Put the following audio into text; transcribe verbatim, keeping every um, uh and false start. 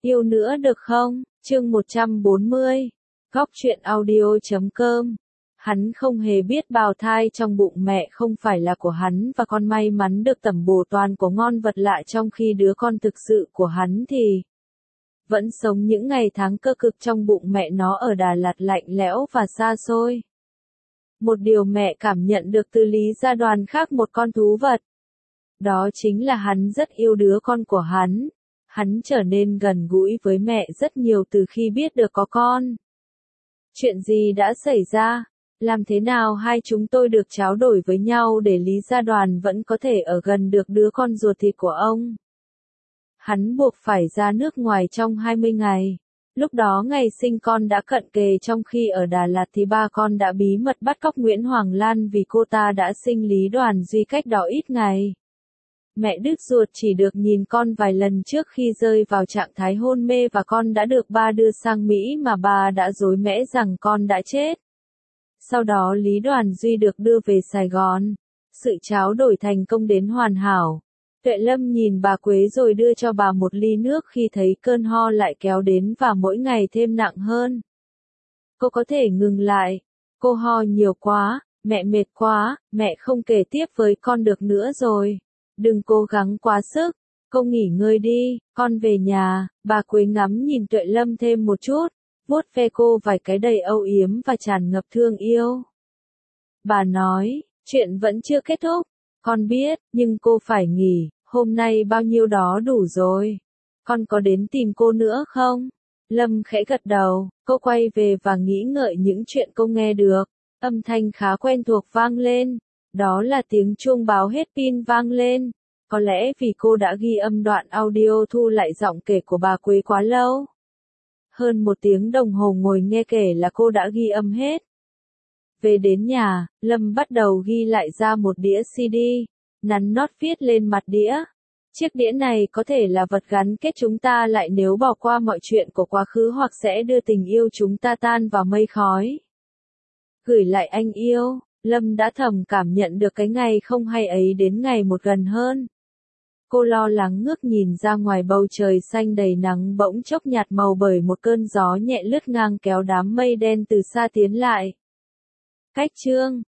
Yêu nữa được không? Chương một trăm bốn mươi. Góc truyện audio chấm com. Hắn không hề biết bào thai trong bụng mẹ không phải là của hắn và con may mắn được tẩm bổ toàn của ngon vật lạ, trong khi đứa con thực sự của hắn thì vẫn sống những ngày tháng cơ cực trong bụng mẹ nó ở Đà Lạt lạnh lẽo và xa xôi. Một điều mẹ cảm nhận được từ Lý Gia Đoàn khác một con thú vật. Đó chính là hắn rất yêu đứa con của hắn. Hắn trở nên gần gũi với mẹ rất nhiều từ khi biết được có con. Chuyện gì đã xảy ra? Làm thế nào hai chúng tôi được trao đổi với nhau để Lý Gia Đoàn vẫn có thể ở gần được đứa con ruột thịt của ông? Hắn buộc phải ra nước ngoài trong hai mươi ngày. Lúc đó ngày sinh con đã cận kề, trong khi ở Đà Lạt thì ba con đã bí mật bắt cóc Nguyễn Hoàng Lan vì cô ta đã sinh Lý Đoàn Duy cách đó ít ngày. Mẹ đứt ruột chỉ được nhìn con vài lần trước khi rơi vào trạng thái hôn mê và con đã được ba đưa sang Mỹ mà bà đã dối mẽ rằng con đã chết. Sau đó Lý Đoàn Duy được đưa về Sài Gòn. Sự tráo đổi thành công đến hoàn hảo. Tuệ Lâm nhìn bà Quế rồi đưa cho bà một ly nước khi thấy cơn ho lại kéo đến và mỗi ngày thêm nặng hơn. Cô có thể ngừng lại. Cô ho nhiều quá, mẹ mệt quá, mẹ không kể tiếp với con được nữa rồi. Đừng cố gắng quá sức, cô nghỉ ngơi đi, con về nhà. Bà Quế ngắm nhìn Tuệ Lâm thêm một chút, vuốt ve cô vài cái đầy âu yếm và tràn ngập thương yêu. Bà nói, chuyện vẫn chưa kết thúc, con biết, nhưng cô phải nghỉ, hôm nay bao nhiêu đó đủ rồi. Con có đến tìm cô nữa không? Lâm khẽ gật đầu, cô quay về và nghĩ ngợi những chuyện cô nghe được. Âm thanh khá quen thuộc vang lên. Đó là tiếng chuông báo hết pin vang lên. Có lẽ vì cô đã ghi âm đoạn audio thu lại giọng kể của bà Quế quá lâu. Hơn một tiếng đồng hồ ngồi nghe kể là cô đã ghi âm hết. Về đến nhà, Lâm bắt đầu ghi lại ra một đĩa xê đê, nắn nót viết lên mặt đĩa. Chiếc đĩa này có thể là vật gắn kết chúng ta lại nếu bỏ qua mọi chuyện của quá khứ, hoặc sẽ đưa tình yêu chúng ta tan vào mây khói. Gửi lại anh yêu. Lâm đã thầm cảm nhận được cái ngày không hay ấy đến ngày một gần hơn. Cô lo lắng ngước nhìn ra ngoài, bầu trời xanh đầy nắng bỗng chốc nhạt màu bởi một cơn gió nhẹ lướt ngang kéo đám mây đen từ xa tiến lại. Cách chương